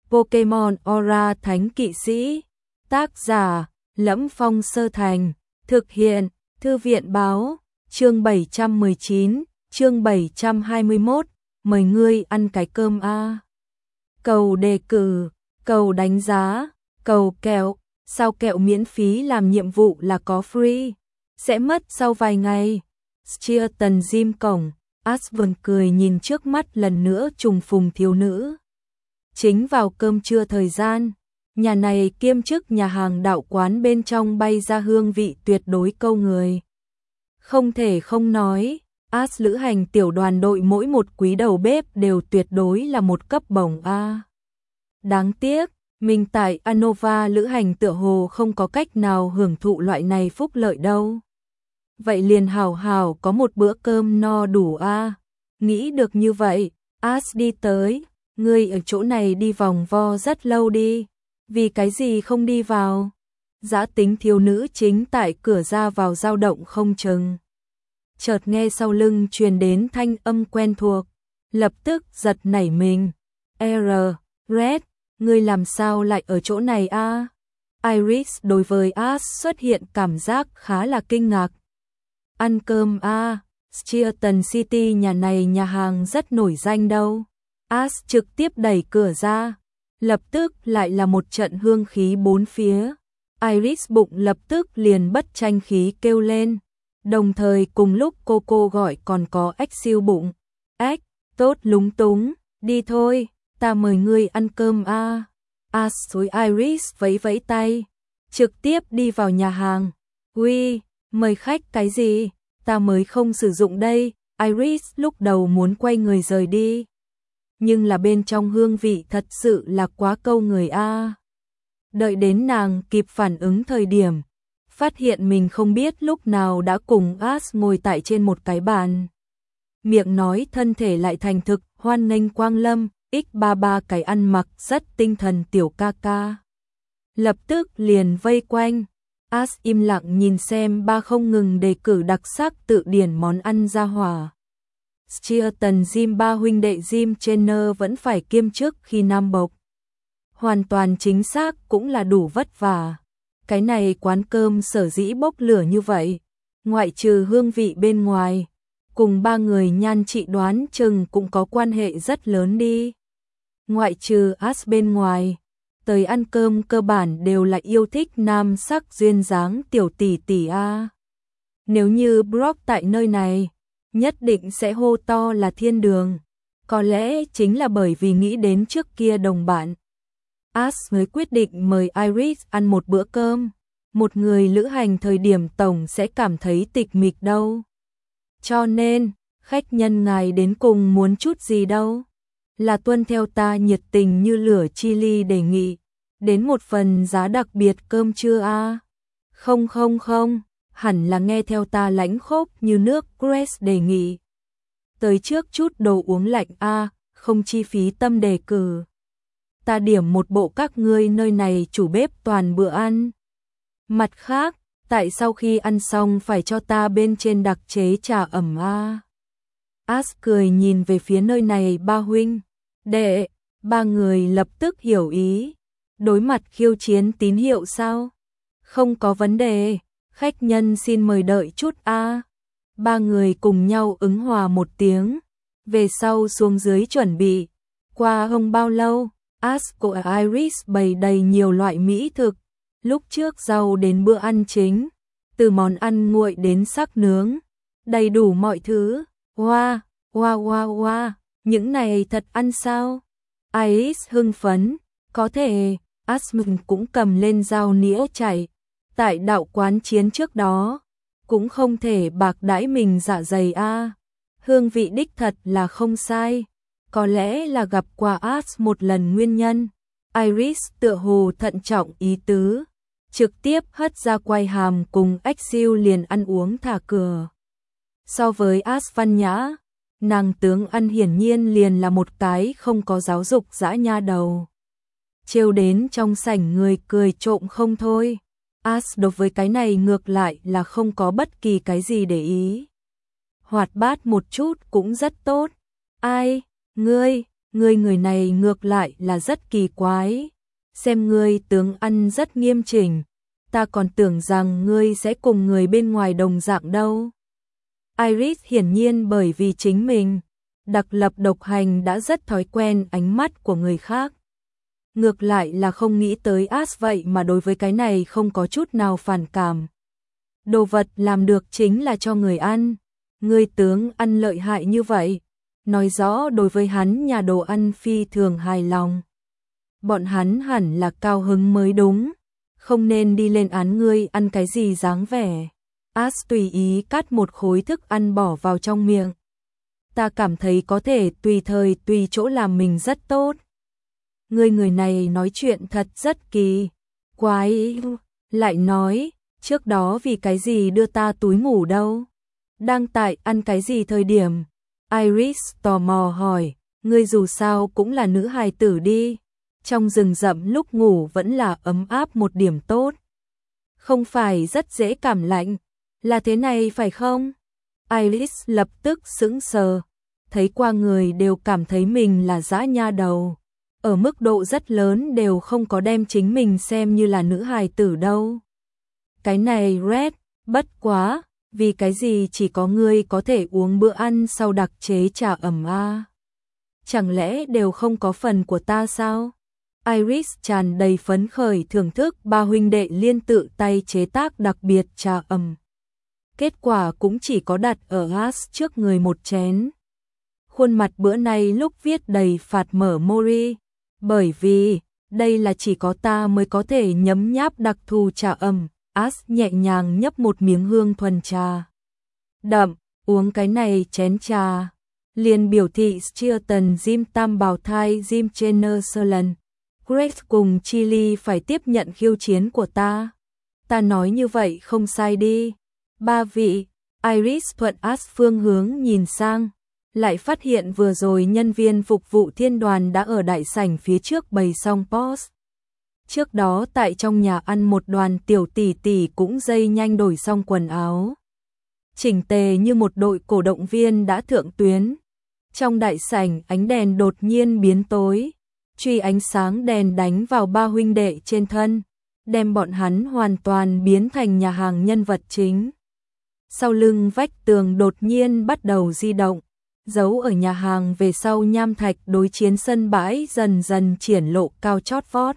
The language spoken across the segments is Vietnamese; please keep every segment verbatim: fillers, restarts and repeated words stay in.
Pokemon Aura Thánh Kỵ Sĩ. Tác giả Lẫm Phong Sơ Thành. Thực hiện Thư viện Báo. Chương bảy trăm mười chín, chương bảy trăm hai mươi mốt. Mời ngươi ăn cái cơm a. Cầu đề cử, cầu đánh giá, cầu kẹo. Sao kẹo miễn phí làm nhiệm vụ là có free? Sẽ mất sau vài ngày. Cheerton Gym cổng. Asvern cười nhìn trước mắt lần nữa trùng phùng thiếu nữ. Chính vào cơm trưa thời gian, nhà này kiêm chức nhà hàng đạo quán bên trong bay ra hương vị tuyệt đối câu người. Không thể không nói, As lữ hành tiểu đoàn đội mỗi một quý đầu bếp đều tuyệt đối là một cấp bổng A. Đáng tiếc, mình tại Anova lữ hành tựa hồ không có cách nào hưởng thụ loại này phúc lợi đâu. Vậy liền hào hào có một bữa cơm no đủ A. Nghĩ được như vậy, As đi tới, ngươi ở chỗ này đi vòng vo rất lâu đi. Vì cái gì không đi vào? Dã tính thiếu nữ chính tại cửa ra vào dao động không chừng. Chợt nghe sau lưng truyền đến thanh âm quen thuộc, lập tức giật nảy mình. R, Red, ngươi làm sao lại ở chỗ này a? Iris đối với As xuất hiện cảm giác khá là kinh ngạc. Ăn cơm a, Cheerton City nhà này nhà hàng rất nổi danh đâu. As trực tiếp đẩy cửa ra, lập tức lại là một trận hương khí bốn phía. Iris bụng lập tức liền bất tranh khí kêu lên. Đồng thời cùng lúc cô cô gọi còn có ếch siêu bụng. Ếch, tốt lúng túng, đi thôi, ta mời ngươi ăn cơm a. As xối Iris vẫy vẫy tay, trực tiếp đi vào nhà hàng. Uy, mời khách cái gì, ta mới không sử dụng đây. Iris lúc đầu muốn quay người rời đi. Nhưng là bên trong hương vị thật sự là quá câu người a. Đợi đến nàng kịp phản ứng thời điểm, phát hiện mình không biết lúc nào đã cùng As ngồi tại trên một cái bàn. Miệng nói thân thể lại thành thực, hoan nghênh quang lâm, x ba mươi ba cái ăn mặc rất tinh thần tiểu ca ca. Lập tức liền vây quanh, As im lặng nhìn xem ba không ngừng đề cử đặc sắc tự điển món ăn ra hỏa. Cheerton Gym ba huynh đệ Gym trainer vẫn phải kiêm chức khi nam bộc. Hoàn toàn chính xác cũng là đủ vất vả. Cái này quán cơm sở dĩ bốc lửa như vậy, ngoại trừ hương vị bên ngoài, cùng ba người nhan trị đoán chừng cũng có quan hệ rất lớn đi. Ngoại trừ As bên ngoài, tới ăn cơm cơ bản đều là yêu thích nam sắc duyên dáng tiểu tỷ tỷ a. Nếu như Brock tại nơi này, nhất định sẽ hô to là thiên đường. Có lẽ chính là bởi vì nghĩ đến trước kia đồng bạn. As mới quyết định mời Iris ăn một bữa cơm. Một người lữ hành thời điểm tổng sẽ cảm thấy tịch mịch đâu. Cho nên, khách nhân ngài đến cùng muốn chút gì đâu. Là tuân theo ta nhiệt tình như lửa chili đề nghị. Đến một phần giá đặc biệt cơm trưa a. Không không không, hẳn là nghe theo ta lãnh khốc như nước Grace đề nghị. Tới trước chút đồ uống lạnh a, không chi phí tâm đề cử. Ta điểm một bộ các ngươi nơi này chủ bếp toàn bữa ăn. Mặt khác, tại sau khi ăn xong phải cho ta bên trên đặc chế trà ẩm a. As cười nhìn về phía nơi này ba huynh đệ, ba người lập tức hiểu ý. Đối mặt khiêu chiến tín hiệu sao? Không có vấn đề, khách nhân xin mời đợi chút a. Ba người cùng nhau ứng hòa một tiếng, về sau xuống dưới chuẩn bị. Qua không bao lâu, As của Iris bày đầy nhiều loại mỹ thực, lúc trước rau đến bữa ăn chính, từ món ăn nguội đến xác nướng, đầy đủ mọi thứ. Wow, wow wow wow, những này thật ăn sao? Iris hưng phấn, có thể. Asmund cũng cầm lên dao nĩa chạy. Tại đạo quán chiến trước đó, cũng không thể bạc đãi mình dạ dày a. Hương vị đích thật là không sai. Có lẽ là gặp qua As một lần nguyên nhân. Iris tựa hồ thận trọng ý tứ, trực tiếp hất ra quay hàm cùng ếch siêu liền ăn uống thả cửa. So với As văn nhã, nàng tướng ăn hiển nhiên liền là một cái không có giáo dục dã nha đầu. Trêu đến trong sảnh người cười trộm không thôi. As đối với cái này ngược lại là không có bất kỳ cái gì để ý. Hoạt bát một chút cũng rất tốt. Ai, ngươi, Ngươi người này ngược lại là rất kỳ quái. Xem ngươi tướng ăn rất nghiêm chỉnh. Ta còn tưởng rằng ngươi sẽ cùng người bên ngoài đồng dạng đâu. Iris hiển nhiên bởi vì chính mình đặc lập độc hành đã rất thói quen ánh mắt của người khác. Ngược lại là không nghĩ tới As vậy mà đối với cái này không có chút nào phản cảm. Đồ vật làm được chính là cho người ăn. Ngươi tướng ăn lợi hại như vậy, nói rõ đối với hắn nhà đồ ăn phi thường hài lòng. Bọn hắn hẳn là cao hứng mới đúng, không nên đi lên án ngươi ăn cái gì dáng vẻ. As tùy ý cắt một khối thức ăn bỏ vào trong miệng. Ta cảm thấy có thể tùy thời tùy chỗ làm mình rất tốt. Ngươi người này nói chuyện thật rất kỳ quái. Lại nói, trước đó vì cái gì đưa ta túi ngủ đâu? Đang tại ăn cái gì thời điểm? Iris tò mò hỏi, ngươi dù sao cũng là nữ hài tử đi. Trong rừng rậm lúc ngủ vẫn là ấm áp một điểm tốt. Không phải rất dễ cảm lạnh. Là thế này phải không? Iris lập tức sững sờ. Thấy qua người đều cảm thấy mình là dã nha đầu. Ở mức độ rất lớn đều không có đem chính mình xem như là nữ hài tử đâu. Cái này Red, bất quá, vì cái gì chỉ có ngươi có thể uống bữa ăn sau đặc chế trà ẩm a? Chẳng lẽ đều không có phần của ta sao? Iris tràn đầy phấn khởi thưởng thức ba huynh đệ liên tự tay chế tác đặc biệt trà ẩm. Kết quả cũng chỉ có đặt ở As trước người một chén. Khuôn mặt bữa nay lúc viết đầy phạt mở mori, bởi vì đây là chỉ có ta mới có thể nhấm nháp đặc thù trà ẩm. As nhẹ nhàng nhấp một miếng hương thuần trà đậm, uống cái này chén trà, liền biểu thị Chilton Jim tam bào thai Jim Jenner Serlan, Greg cùng Chili phải tiếp nhận khiêu chiến của ta. Ta nói như vậy không sai đi. Ba vị. Iris thuận As phương hướng nhìn sang, lại phát hiện vừa rồi nhân viên phục vụ thiên đoàn đã ở đại sảnh phía trước bày xong post. Trước đó tại trong nhà ăn một đoàn tiểu tỷ tỷ cũng dây nhanh đổi xong quần áo. Chỉnh tề như một đội cổ động viên đã thượng tuyến. Trong đại sảnh ánh đèn đột nhiên biến tối. Truy ánh sáng đèn đánh vào ba huynh đệ trên thân, đem bọn hắn hoàn toàn biến thành nhà hàng nhân vật chính. Sau lưng vách tường đột nhiên bắt đầu di động, giấu ở nhà hàng về sau nham thạch đối chiến sân bãi dần dần triển lộ cao chót vót.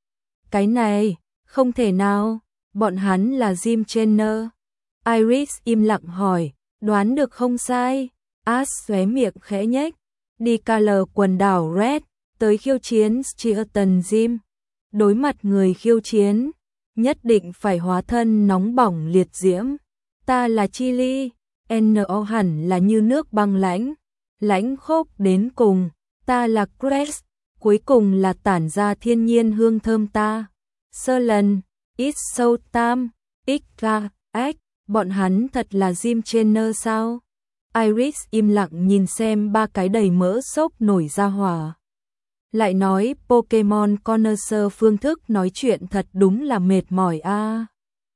Cái này, không thể nào, bọn hắn là Jim Jenner. Iris im lặng hỏi, đoán được không sai. As xóe miệng khẽ nhếch, đi Color quần đảo Red, tới khiêu chiến Chilton Jim. Đối mặt người khiêu chiến, nhất định phải hóa thân nóng bỏng liệt diễm. Ta là Chili, N O hẳn là như nước băng lãnh, lãnh khốc đến cùng. Ta là Crest, cuối cùng là tản ra thiên nhiên hương thơm ta. Serlan, It's so tam, X X, bọn hắn thật là Jim Jenner sao? Iris im lặng nhìn xem ba cái đầy mỡ xốp nổi ra hỏa. Lại nói Pokemon Connoisseur phương thức nói chuyện thật đúng là mệt mỏi a. À.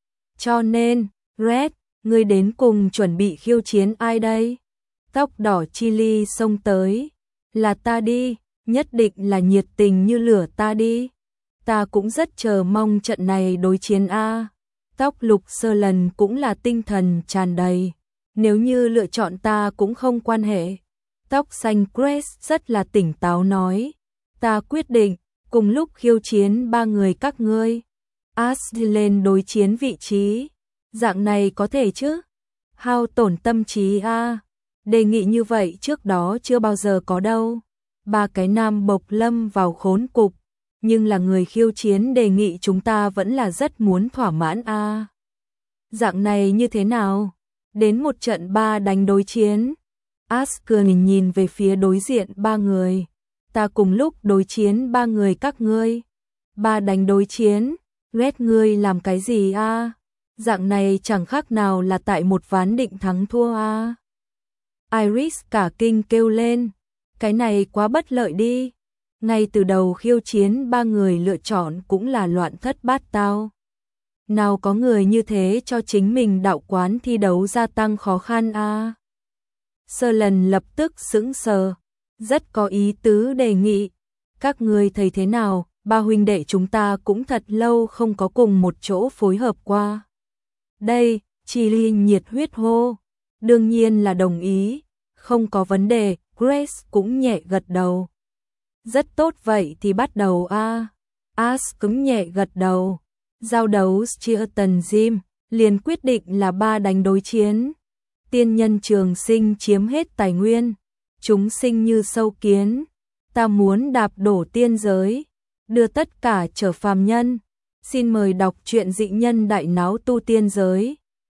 Cho nên, Red, ngươi đến cùng chuẩn bị khiêu chiến ai đây? Tóc đỏ Chili xông tới. Là ta đi, nhất định là nhiệt tình như lửa ta đi. Ta cũng rất chờ mong trận này đối chiến a. À. Tóc lục Serlan cũng là tinh thần tràn đầy. Nếu như lựa chọn ta cũng không quan hệ. Tóc xanh Crest rất là tỉnh táo nói. Ta quyết định, cùng lúc khiêu chiến ba người các ngươi. As đi lên đối chiến vị trí. Dạng này có thể chứ? Hao tổn tâm trí a. À. Đề nghị như vậy trước đó chưa bao giờ có đâu. Ba cái nam bộc lâm vào khốn cục. Nhưng là người khiêu chiến đề nghị chúng ta vẫn là rất muốn thỏa mãn a. À. Dạng này như thế nào? Đến một trận ba đánh đối chiến. As cười nhìn về phía đối diện ba người. Ta cùng lúc đối chiến ba người các ngươi. Ba đánh đối chiến. Red ngươi làm cái gì a? À? Dạng này chẳng khác nào là tại một ván định thắng thua a. À? Iris cả kinh kêu lên. Cái này quá bất lợi đi. Ngay từ đầu khiêu chiến ba người lựa chọn cũng là loạn thất bát tao. Nào có người như thế cho chính mình đạo quán thi đấu gia tăng khó khăn a. À? Serlan lập tức sững sờ. rất có ý tứ đề nghị. Các ngươi thấy thế nào, ba huynh đệ chúng ta cũng thật lâu không có cùng một chỗ phối hợp qua. Đây, Chi Linh nhiệt huyết hô. Đương nhiên là đồng ý, không có vấn đề, Grace cũng nhẹ gật đầu. Rất tốt vậy thì bắt đầu a. Ash cứng nhẹ gật đầu. Giao đấu Stilton Gym liền quyết định là ba đánh đối chiến. Tiên nhân trường sinh chiếm hết tài nguyên, chúng sinh như sâu kiến, ta muốn đạp đổ tiên giới, đưa tất cả trở phàm nhân. Xin mời đọc truyện Dị Nhân Đại Náo Tu Tiên Giới.